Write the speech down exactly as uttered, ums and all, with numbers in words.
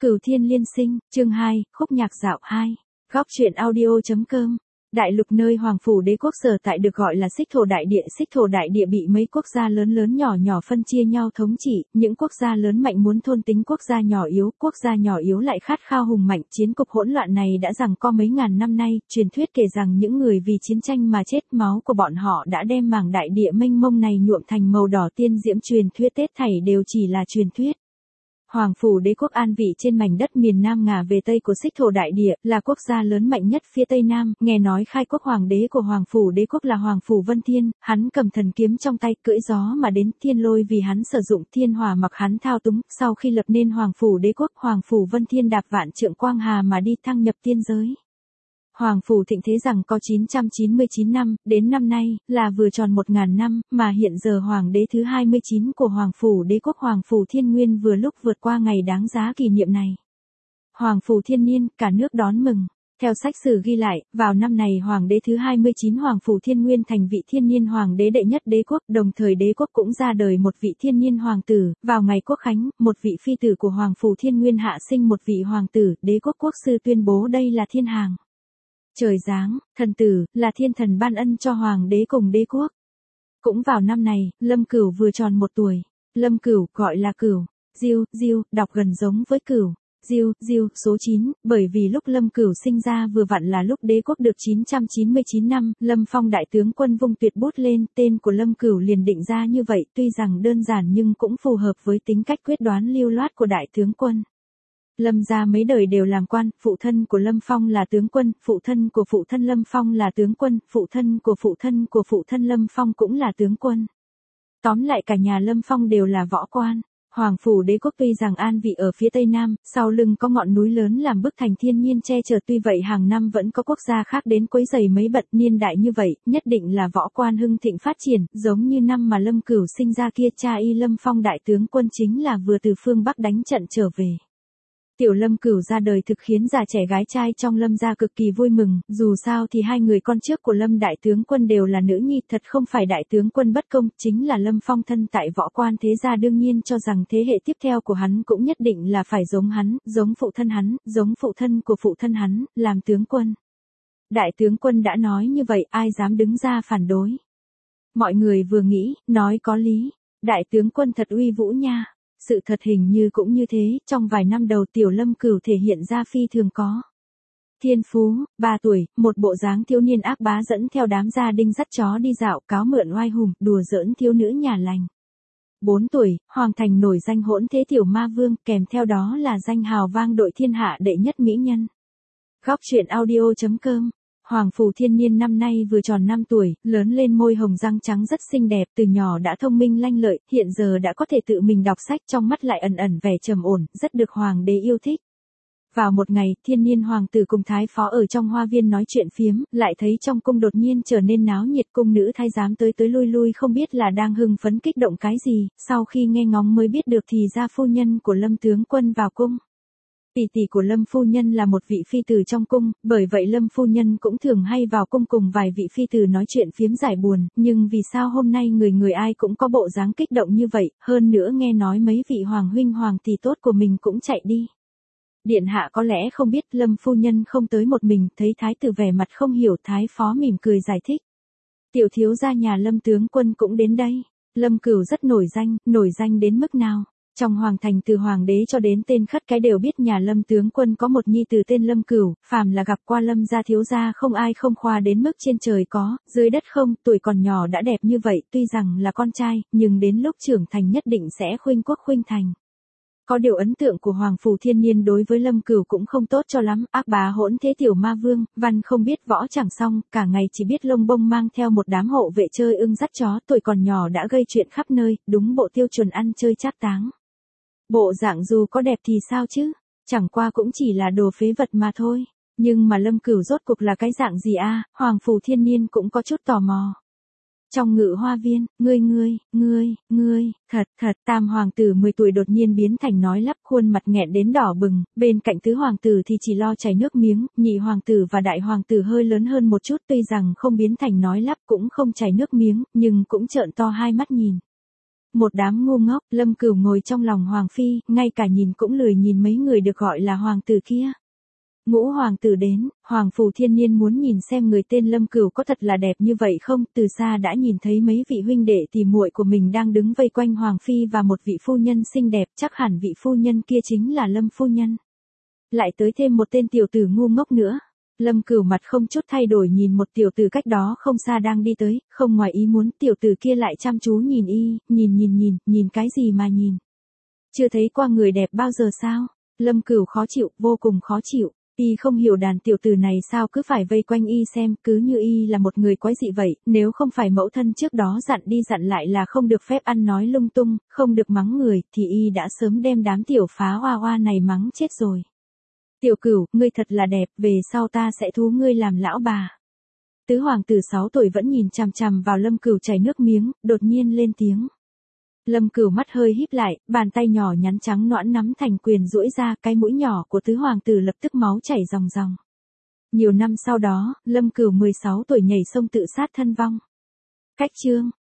Cửu Thiên Liên Sinh, chương hai, khúc nhạc dạo hai. Góc truyện audio.com. Đại lục nơi Hoàng Phủ Đế Quốc sở tại được gọi là Xích Thổ Đại Địa. Xích Thổ Đại Địa bị mấy quốc gia lớn lớn nhỏ nhỏ phân chia nhau thống trị, những quốc gia lớn mạnh muốn thôn tính quốc gia nhỏ yếu, quốc gia nhỏ yếu lại khát khao hùng mạnh. Chiến cục hỗn loạn này đã giằng co mấy ngàn năm nay, truyền thuyết kể rằng những người vì chiến tranh mà chết, máu của bọn họ đã đem mảng đại địa mênh mông này nhuộm thành màu đỏ tiên diễm. Truyền thuyết Tết thảy đều chỉ là truyền thuyết. Hoàng Phủ Đế Quốc an vị trên mảnh đất miền Nam ngả về Tây của Xích Thổ Đại Địa, là quốc gia lớn mạnh nhất phía Tây Nam. Nghe nói khai quốc hoàng đế của Hoàng Phủ Đế Quốc là Hoàng Phủ Vân Thiên, hắn cầm thần kiếm trong tay, cưỡi gió mà đến. Thiên lôi vì hắn sử dụng, thiên hỏa mặc hắn thao túng. Sau khi lập nên Hoàng Phủ Đế Quốc, Hoàng Phủ Vân Thiên đạp vạn trượng quang hà mà đi, thăng nhập tiên giới. Hoàng Phủ thịnh thế rằng có chín trăm chín mươi chín năm, đến năm nay, là vừa tròn một ngàn năm, mà hiện giờ Hoàng đế thứ hai mươi chín của Hoàng Phủ Đế Quốc Hoàng Phủ Thiên Nguyên vừa lúc vượt qua ngày đáng giá kỷ niệm này. Hoàng Phủ Thiên Niên, cả nước đón mừng. Theo sách sử ghi lại, vào năm này Hoàng đế thứ hai mươi chín Hoàng Phủ Thiên Nguyên thành vị thiên niên Hoàng đế đệ nhất đế quốc, đồng thời đế quốc cũng ra đời một vị thiên niên hoàng tử. Vào ngày quốc khánh, một vị phi tử của Hoàng Phủ Thiên Nguyên hạ sinh một vị hoàng tử, đế quốc quốc sư tuyên bố đây là thiên hàng. Trời giáng, thần tử, là thiên thần ban ân cho hoàng đế cùng đế quốc. Cũng vào năm này, Lâm Cửu vừa tròn một tuổi. Lâm Cửu, gọi là Cửu, Diêu, Diêu, đọc gần giống với Cửu, Diêu, Diêu, số chín, bởi vì lúc Lâm Cửu sinh ra vừa vặn là lúc đế quốc được chín trăm chín mươi chín năm, Lâm Phong đại tướng quân vung tuyệt bút lên, tên của Lâm Cửu liền định ra như vậy, tuy rằng đơn giản nhưng cũng phù hợp với tính cách quyết đoán lưu loát của đại tướng quân. Lâm gia mấy đời đều làm quan, phụ thân của Lâm Phong là tướng quân, phụ thân của phụ thân Lâm Phong là tướng quân, phụ thân của phụ thân của phụ thân Lâm Phong cũng là tướng quân. Tóm lại cả nhà Lâm Phong đều là võ quan. Hoàng Phủ Đế Quốc tuy rằng an vị ở phía Tây Nam, sau lưng có ngọn núi lớn làm bức thành thiên nhiên che chở, tuy vậy hàng năm vẫn có quốc gia khác đến quấy rầy mấy bận. Niên đại như vậy, nhất định là võ quan hưng thịnh phát triển, giống như năm mà Lâm Cửu sinh ra kia, cha y Lâm Phong đại tướng quân chính là vừa từ phương Bắc đánh trận trở về. Tiểu Lâm Cửu ra đời thực khiến già trẻ gái trai trong Lâm gia cực kỳ vui mừng, dù sao thì hai người con trước của Lâm đại tướng quân đều là nữ nhi, thật không phải đại tướng quân bất công, chính là Lâm Phong thân tại võ quan thế gia đương nhiên cho rằng thế hệ tiếp theo của hắn cũng nhất định là phải giống hắn, giống phụ thân hắn, giống phụ thân của phụ thân hắn, làm tướng quân. Đại tướng quân đã nói như vậy, ai dám đứng ra phản đối. Mọi người vừa nghĩ, nói có lý, đại tướng quân thật uy vũ nha. Sự thật hình như cũng như thế, trong vài năm đầu Tiểu Lâm Cửu thể hiện ra phi thường có thiên phú. Ba tuổi, một bộ dáng thiếu niên ác bá dẫn theo đám gia đình dắt chó đi dạo, cáo mượn oai hùng, đùa giỡn thiếu nữ nhà lành. Bốn tuổi, hoàng thành nổi danh hỗn thế tiểu ma vương, kèm theo đó là danh hào vang đội thiên hạ đệ nhất mỹ nhân. Góc truyện audio.com. Hoàng Phủ Thiên Niên năm nay vừa tròn năm tuổi, lớn lên môi hồng răng trắng rất xinh đẹp, từ nhỏ đã thông minh lanh lợi, hiện giờ đã có thể tự mình đọc sách, trong mắt lại ẩn ẩn vẻ trầm ổn, rất được hoàng đế yêu thích. Vào một ngày, Thiên Niên hoàng tử cùng thái phó ở trong hoa viên nói chuyện phiếm, lại thấy trong cung đột nhiên trở nên náo nhiệt, cung nữ thái giám tới tới lui lui không biết là đang hưng phấn kích động cái gì, sau khi nghe ngóng mới biết được thì ra phu nhân của Lâm tướng quân vào cung. Tỷ tỷ của Lâm phu nhân là một vị phi tử trong cung, bởi vậy Lâm phu nhân cũng thường hay vào cung cùng vài vị phi tử nói chuyện phiếm giải buồn, nhưng vì sao hôm nay người người ai cũng có bộ dáng kích động như vậy, hơn nữa nghe nói mấy vị hoàng huynh hoàng tỷ tốt của mình cũng chạy đi. Điện hạ có lẽ không biết Lâm phu nhân không tới một mình, thấy thái tử vẻ mặt không hiểu, thái phó mỉm cười giải thích. Tiểu thiếu gia nhà Lâm tướng quân cũng đến đây. Lâm Cửu rất nổi danh, nổi danh đến mức nào? Trong hoàng thành từ hoàng đế cho đến tên khất cái đều biết nhà Lâm tướng quân có một nhi tử tên Lâm Cửu, phàm là gặp qua Lâm gia thiếu gia không ai không khoa đến mức trên trời có, dưới đất không, tuổi còn nhỏ đã đẹp như vậy, tuy rằng là con trai, nhưng đến lúc trưởng thành nhất định sẽ khuynh quốc khuynh thành. Có điều ấn tượng của Hoàng Phủ Thiên Niên đối với Lâm Cửu cũng không tốt cho lắm, ác bá hỗn thế tiểu ma vương, văn không biết võ chẳng xong, cả ngày chỉ biết lông bông mang theo một đám hộ vệ chơi ưng dắt chó, tuổi còn nhỏ đã gây chuyện khắp nơi, đúng bộ tiêu chuẩn ăn chơi trác táng. Bộ dạng dù có đẹp thì sao chứ, chẳng qua cũng chỉ là đồ phế vật mà thôi. Nhưng mà Lâm Cửu rốt cuộc là cái dạng gì a? Hoàng Phủ Thiên Niên cũng có chút tò mò. Trong ngự hoa viên, ngươi ngươi, ngươi, ngươi, thật, thật, tam hoàng tử mười tuổi đột nhiên biến thành nói lắp, khuôn mặt nghẹn đến đỏ bừng, bên cạnh tứ hoàng tử thì chỉ lo chảy nước miếng, nhị hoàng tử và đại hoàng tử hơi lớn hơn một chút, tuy rằng không biến thành nói lắp cũng không chảy nước miếng, nhưng cũng trợn to hai mắt nhìn. Một đám ngu ngốc, Lâm Cửu ngồi trong lòng Hoàng Phi, ngay cả nhìn cũng lười nhìn mấy người được gọi là hoàng tử kia. Ngũ hoàng tử đến, Hoàng Phủ Thiên Niên muốn nhìn xem người tên Lâm Cửu có thật là đẹp như vậy không, từ xa đã nhìn thấy mấy vị huynh đệ tỷ muội của mình đang đứng vây quanh Hoàng Phi và một vị phu nhân xinh đẹp, chắc hẳn vị phu nhân kia chính là Lâm phu nhân. Lại tới thêm một tên tiểu tử ngu ngốc nữa. Lâm Cửu mặt không chút thay đổi nhìn một tiểu tử cách đó không xa đang đi tới, không ngoài ý muốn tiểu tử kia lại chăm chú nhìn y, nhìn nhìn nhìn, nhìn cái gì mà nhìn. Chưa thấy qua người đẹp bao giờ sao? Lâm Cửu khó chịu, vô cùng khó chịu. Y không hiểu đàn tiểu tử này sao cứ phải vây quanh y xem, cứ như y là một người quái dị vậy, nếu không phải mẫu thân trước đó dặn đi dặn lại là không được phép ăn nói lung tung, không được mắng người, thì y đã sớm đem đám tiểu phá hoa hoa này mắng chết rồi. Tiểu Cửu, ngươi thật là đẹp, về sau ta sẽ thú ngươi làm lão bà. Tứ hoàng tử sáu tuổi vẫn nhìn chằm chằm vào Lâm Cửu chảy nước miếng, đột nhiên lên tiếng. Lâm Cửu mắt hơi híp lại, bàn tay nhỏ nhắn trắng nõn nắm thành quyền duỗi ra, cái mũi nhỏ của tứ hoàng tử lập tức máu chảy ròng ròng. Nhiều năm sau đó, Lâm Cửu mười sáu tuổi nhảy sông tự sát thân vong. Cách chương